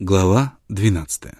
Глава 12.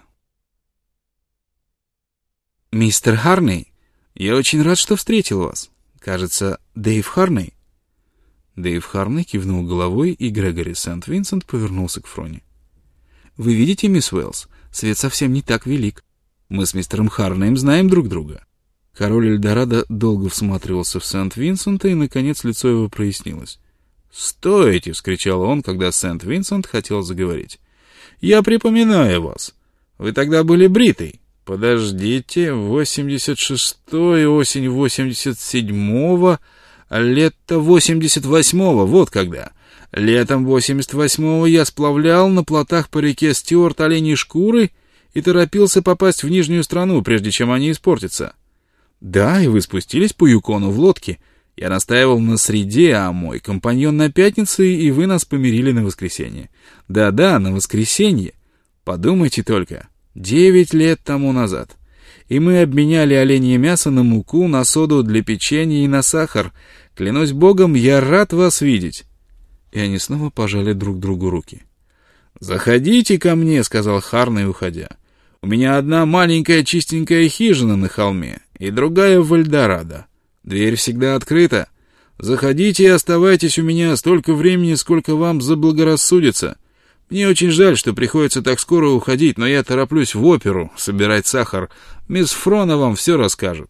«Мистер Харней, я очень рад, что встретил вас. Кажется, Дэйв Харней?» Дэйв Харней кивнул головой, и Грегори Сент-Винсент повернулся к Фроне. «Вы видите, мисс Уэллс, свет совсем не так велик. Мы с мистером Харнеем знаем друг друга». Король Эльдорадо долго всматривался в Сент-Винсента, и, наконец, лицо его прояснилось. «Стойте!» — вскричал он, когда Сент-Винсент хотел заговорить. «Я припоминаю вас. Вы тогда были бритый. Подождите, 86-й, осень 87-го, лето 88-го, вот когда. Летом 88-го я сплавлял на плотах по реке Стюарт оленьи шкуры и торопился попасть в Нижнюю страну, прежде чем они испортятся. Да, и вы спустились по Юкону в лодке. Я настаивал на среде, а мой компаньон на пятнице, и вы нас помирили на воскресенье. Да-да, на воскресенье. Подумайте только, 9 лет тому назад. И мы обменяли оленье мясо на муку, на соду для печенья и на сахар. Клянусь богом, я рад вас видеть». И они снова пожали друг другу руки. «Заходите ко мне», — сказал Харней, уходя. «У меня одна маленькая чистенькая хижина на холме, и другая в Эльдорадо. Дверь всегда открыта. Заходите и оставайтесь у меня столько времени, сколько вам заблагорассудится. Мне очень жаль, что приходится так скоро уходить, но я тороплюсь в оперу собирать сахар. Мисс Фрона вам все расскажет».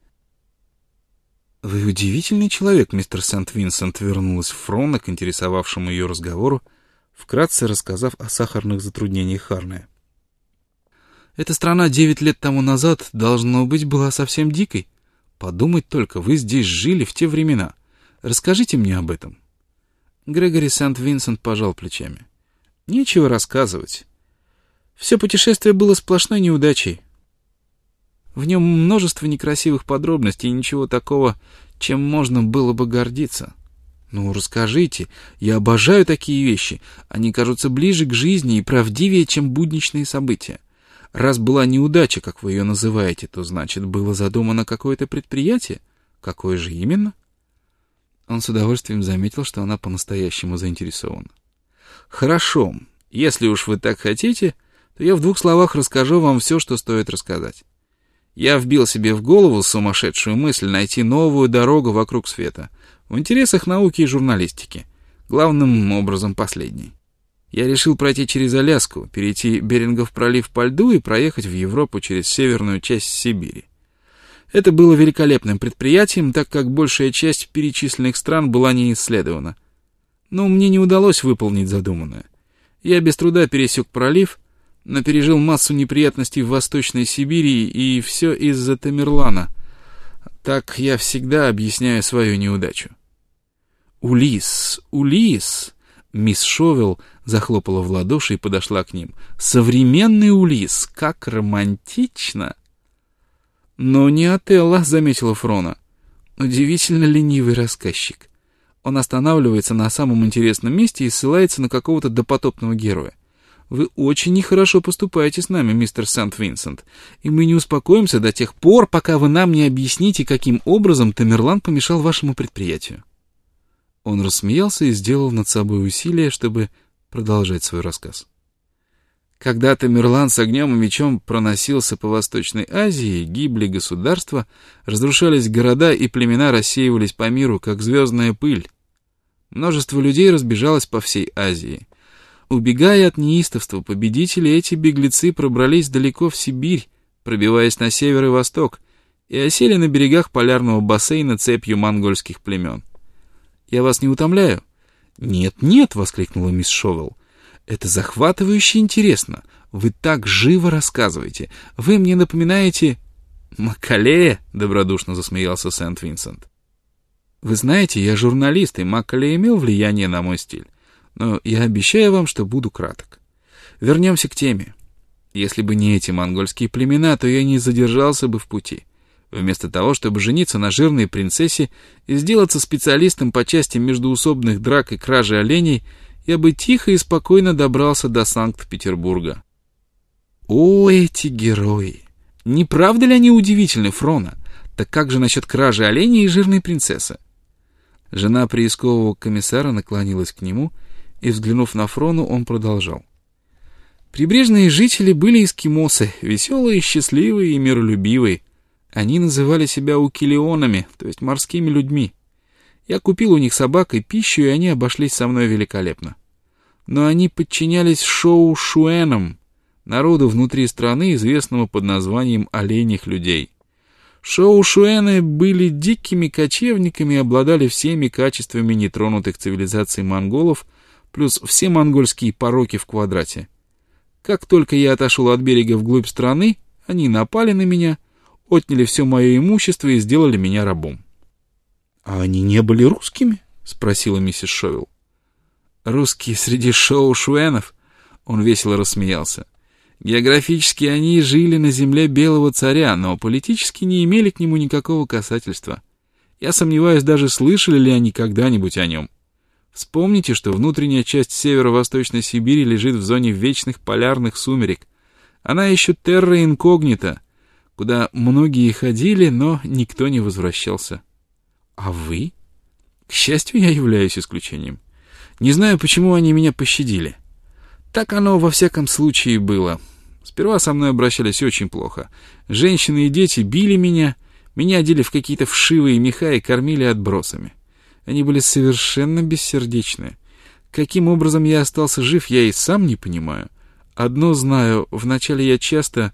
«Вы удивительный человек, мистер Сент-Винсент», — вернулась Фрона к интересовавшему ее разговору, вкратце рассказав о сахарных затруднениях Харнея. «Эта страна 9 лет тому назад, должно быть, была совсем дикой. Подумать только, вы здесь жили в те времена. Расскажите мне об этом». Грегори Сент-Винсент пожал плечами. «Нечего рассказывать. Все путешествие было сплошной неудачей. В нем множество некрасивых подробностей и ничего такого, чем можно было бы гордиться. Ну, расскажите, я обожаю такие вещи. Они кажутся ближе к жизни и правдивее, чем будничные события. Раз была неудача, как вы ее называете, то, значит, было задумано какое-то предприятие? Какое же именно?» Он с удовольствием заметил, что она по-настоящему заинтересована. «Хорошо. Если уж вы так хотите, то я в 2 словах расскажу вам все, что стоит рассказать. Я вбил себе в голову сумасшедшую мысль найти новую дорогу вокруг света, в интересах науки и журналистики, главным образом последней. Я решил пройти через Аляску, перейти Берингов пролив по льду и проехать в Европу через северную часть Сибири. Это было великолепным предприятием, так как большая часть перечисленных стран была не исследована. Но мне не удалось выполнить задуманное. Я без труда пересек пролив, но пережил массу неприятностей в Восточной Сибири, и все из-за Тамерлана. Так я всегда объясняю свою неудачу. «Улисс, Улисс!» Мисс Шовелл захлопала в ладоши и подошла к ним. «Современный Улисс! Как романтично!» «Но не Отелло», — заметила Фрона. «Удивительно ленивый рассказчик. Он останавливается на самом интересном месте и ссылается на какого-то допотопного героя. Вы очень нехорошо поступаете с нами, мистер Сент-Винсент, и мы не успокоимся до тех пор, пока вы нам не объясните, каким образом Тамерлан помешал вашему предприятию». Он рассмеялся и сделал над собой усилие, чтобы продолжать свой рассказ. Когда Тамерлан с огнем и мечом проносился по Восточной Азии, гибли государства, разрушались города и племена рассеивались по миру, как звездная пыль. Множество людей разбежалось по всей Азии. Убегая от неистовства победителей, эти беглецы пробрались далеко в Сибирь, пробиваясь на север и восток, и осели на берегах полярного бассейна цепью монгольских племен. «Я вас не утомляю?» «Нет, нет!» — воскликнула мисс Шовелл. «Это захватывающе интересно. Вы так живо рассказываете. Вы мне напоминаете...» «Маккалея!» — добродушно засмеялся Сент-Винсент. «Вы знаете, я журналист, и Маккалей имел влияние на мой стиль. Но я обещаю вам, что буду краток. Вернемся к теме. Если бы не эти монгольские племена, то я не задержался бы в пути. Вместо того, чтобы жениться на жирной принцессе и сделаться специалистом по части междоусобных драк и кражи оленей, я бы тихо и спокойно добрался до Санкт-Петербурга». «О, эти герои! Не правда ли они удивительны, Фрона? Так как же насчет кражи оленей и жирной принцессы?» Жена приискового комиссара наклонилась к нему, и, взглянув на Фрону, он продолжал. Прибрежные жители были эскимосы, веселые, счастливые и миролюбивые. Они называли себя укилионами, то есть морскими людьми. Я купил у них собак и пищу, и они обошлись со мной великолепно. Но они подчинялись шоу-шуэнам, народу внутри страны, известному под названием оленьих людей. Шоу-шуэны были дикими кочевниками и обладали всеми качествами нетронутых цивилизаций монголов, плюс все монгольские пороки в квадрате. Как только я отошел от берега вглубь страны, они напали на меня, отняли все мое имущество и сделали меня рабом. — А они не были русскими? — спросила миссис Шовел. — Русские среди шоу-шуэнов? Он весело рассмеялся. Географически они жили на земле Белого Царя, но политически не имели к нему никакого касательства. Я сомневаюсь, даже слышали ли они когда-нибудь о нем. Вспомните, что внутренняя часть северо-восточной Сибири лежит в зоне вечных полярных сумерек. Она еще терра инкогнита, куда многие ходили, но никто не возвращался. А вы? К счастью, я являюсь исключением. Не знаю, почему они меня пощадили. Так оно во всяком случае было. Сперва со мной обращались очень плохо. Женщины и дети били меня одели в какие-то вшивые меха и кормили отбросами. Они были совершенно бессердечны. Каким образом я остался жив, я и сам не понимаю. Одно знаю, вначале я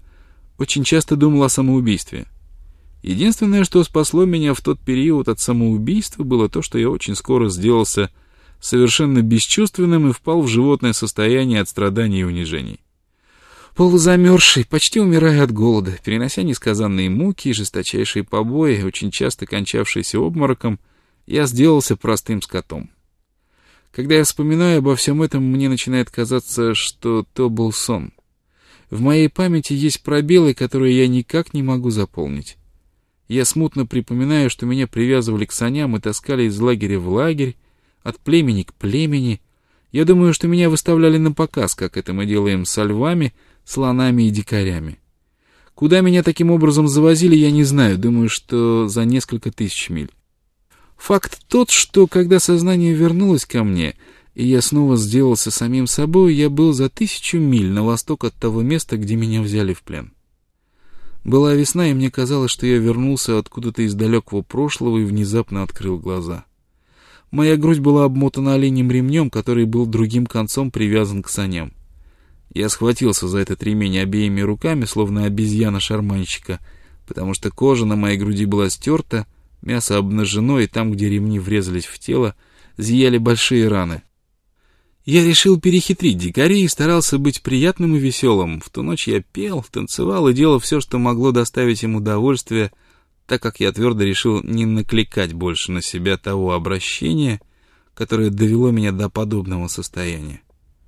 очень часто думал о самоубийстве. Единственное, что спасло меня в тот период от самоубийства, было то, что я очень скоро сделался совершенно бесчувственным и впал в животное состояние от страданий и унижений. Полузамерзший, почти умирая от голода, перенося несказанные муки и жесточайшие побои, очень часто кончавшиеся обмороком, я сделался простым скотом. Когда я вспоминаю обо всем этом, мне начинает казаться, что то был сон. В моей памяти есть пробелы, которые я никак не могу заполнить. Я смутно припоминаю, что меня привязывали к саням и таскали из лагеря в лагерь, от племени к племени. Я думаю, что меня выставляли на показ, как это мы делаем со львами, слонами и дикарями. Куда меня таким образом завозили, я не знаю, думаю, что за несколько тысяч миль. Факт тот, что когда сознание вернулось ко мне, и я снова сделался самим собой, я был за 1000 миль на восток от того места, где меня взяли в плен. Была весна, и мне казалось, что я вернулся откуда-то из далекого прошлого и внезапно открыл глаза. Моя грудь была обмотана оленьим ремнем, который был другим концом привязан к саням. Я схватился за этот ремень обеими руками, словно обезьяна-шарманщика, потому что кожа на моей груди была стерта, мясо обнажено, и там, где ремни врезались в тело, зияли большие раны. Я решил перехитрить дикарей и старался быть приятным и веселым. В ту ночь я пел, танцевал и делал все, что могло доставить им удовольствие, так как я твердо решил не накликать больше на себя того обращения, которое довело меня до подобного состояния.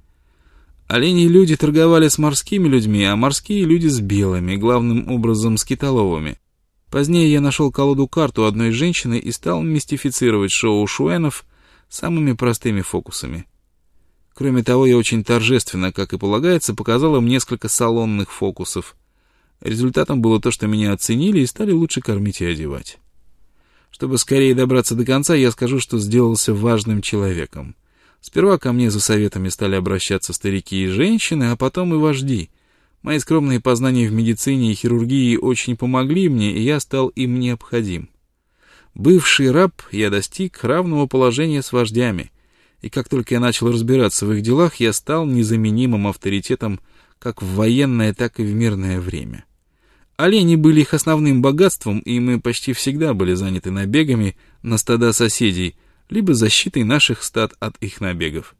Оленьи люди торговали с морскими людьми, а морские люди с белыми, главным образом с китоловыми. Позднее я нашел колоду-карту одной женщины и стал мистифицировать шоу-шуэнов самыми простыми фокусами. Кроме того, я очень торжественно, как и полагается, показал им несколько салонных фокусов. Результатом было то, что меня оценили и стали лучше кормить и одевать. Чтобы скорее добраться до конца, я скажу, что сделался важным человеком. Сперва ко мне за советами стали обращаться старики и женщины, а потом и вожди. Мои скромные познания в медицине и хирургии очень помогли мне, и я стал им необходим. Бывший раб, я достиг равного положения с вождями, и как только я начал разбираться в их делах, я стал незаменимым авторитетом как в военное, так и в мирное время. Олени были их основным богатством, и мы почти всегда были заняты набегами на стада соседей, либо защитой наших стад от их набегов.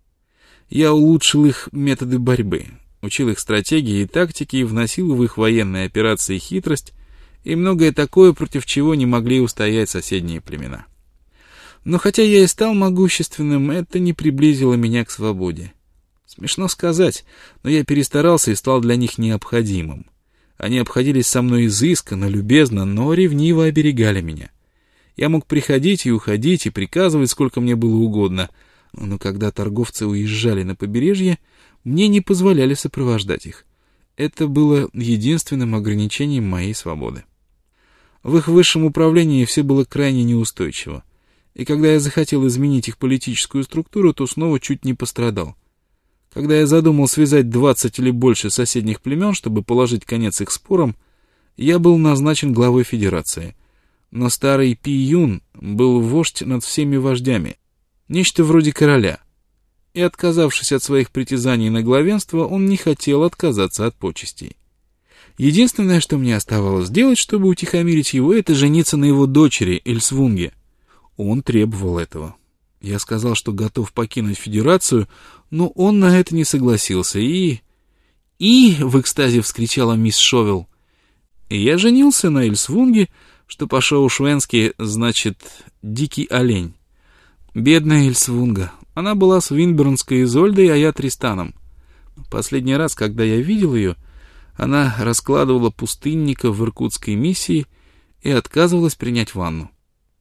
Я улучшил их методы борьбы, учил их стратегии и тактики, и вносил в их военные операции хитрость и многое такое, против чего не могли устоять соседние племена. Но хотя я и стал могущественным, это не приблизило меня к свободе. Смешно сказать, но я перестарался и стал для них необходимым. Они обходились со мной изысканно, любезно, но ревниво оберегали меня. Я мог приходить и уходить, и приказывать, сколько мне было угодно, но когда торговцы уезжали на побережье, мне не позволяли сопровождать их. Это было единственным ограничением моей свободы. В их высшем управлении все было крайне неустойчиво, и когда я захотел изменить их политическую структуру, то снова чуть не пострадал. Когда я задумал связать 20 или больше соседних племен, чтобы положить конец их спорам, я был назначен главой федерации. Но старый Пи Юн был вождь над всеми вождями, нечто вроде короля. И, отказавшись от своих притязаний на главенство, он не хотел отказаться от почестей. Единственное, что мне оставалось сделать, чтобы утихомирить его, это жениться на его дочери Эльсвунге. Он требовал этого. Я сказал, что готов покинуть федерацию, но он на это не согласился, и в экстазе вскричала мисс Шовел. И я женился на Эльсвунге, что по-шоу-швенски значит «дикий олень». Бедная Эльсвунга. Она была свинбернской Изольдой, а я Тристаном. Последний раз, когда я видел ее, она раскладывала пустынника в иркутской миссии и отказывалась принять ванну.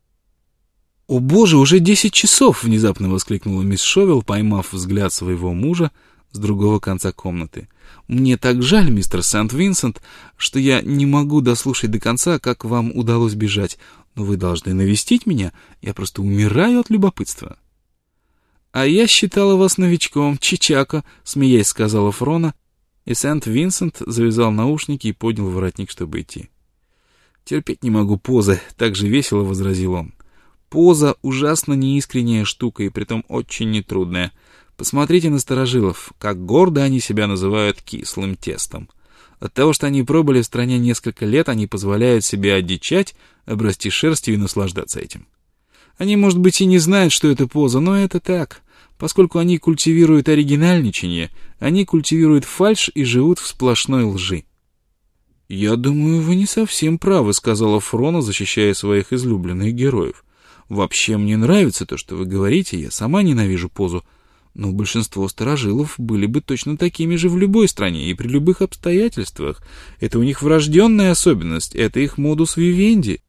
«О боже, уже 10 часов!» — внезапно воскликнула мисс Шовел, поймав взгляд своего мужа с другого конца комнаты. «Мне так жаль, мистер Сент-Винсент, что я не могу дослушать до конца, как вам удалось бежать, но вы должны навестить меня, я просто умираю от любопытства». «А я считала вас новичком, чичако», — смеясь сказала Фрона, и Сент-Винсент завязал наушники и поднял воротник, чтобы идти. «Терпеть не могу позы», — так же весело возразил он. «Поза — ужасно неискренняя штука и притом очень нетрудная. Посмотрите на старожилов, как гордо они себя называют кислым тестом. От того, что они пробыли в стране несколько лет, они позволяют себе одичать, обрасти шерстью и наслаждаться этим. Они, может быть, и не знают, что это поза, но это так. Поскольку они культивируют оригинальничание, они культивируют фальшь и живут в сплошной лжи». «Я думаю, вы не совсем правы», — сказала Фрона, защищая своих излюбленных героев. «Вообще мне нравится то, что вы говорите, я сама ненавижу позу, но большинство старожилов были бы точно такими же в любой стране и при любых обстоятельствах. Это у них врожденная особенность, это их модус вивенди.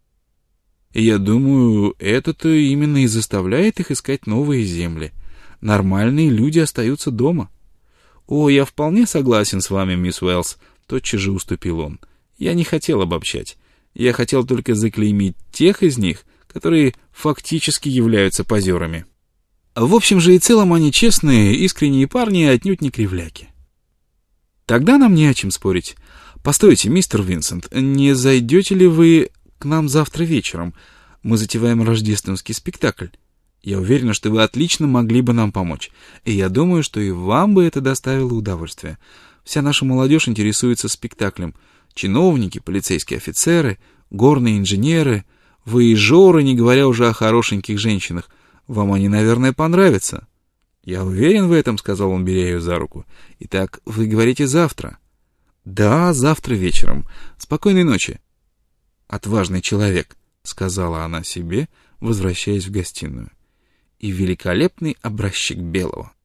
И я думаю, это-то именно и заставляет их искать новые земли. Нормальные люди остаются дома». «О, я вполне согласен с вами, мисс Уэллс», — тотчас же уступил он. «Я не хотел обобщать. Я хотел только заклеймить тех из них, которые фактически являются позерами. В общем же и целом они честные, искренние парни, отнюдь не кривляки». «Тогда нам не о чем спорить. Постойте, мистер Винсент, не зайдете ли вы к нам завтра вечером? Мы затеваем рождественский спектакль. Я уверена, что вы отлично могли бы нам помочь, и я думаю, что и вам бы это доставило удовольствие. Вся наша молодежь интересуется спектаклем. Чиновники, полицейские офицеры, горные инженеры, вояжеры, не говоря уже о хорошеньких женщинах. Вам они, наверное, понравятся». «Я уверен в этом», — сказал он, беря ее за руку. «Итак, вы говорите завтра?» «Да, завтра вечером. Спокойной ночи». «Отважный человек», — сказала она себе, возвращаясь в гостиную. «И великолепный образчик белого».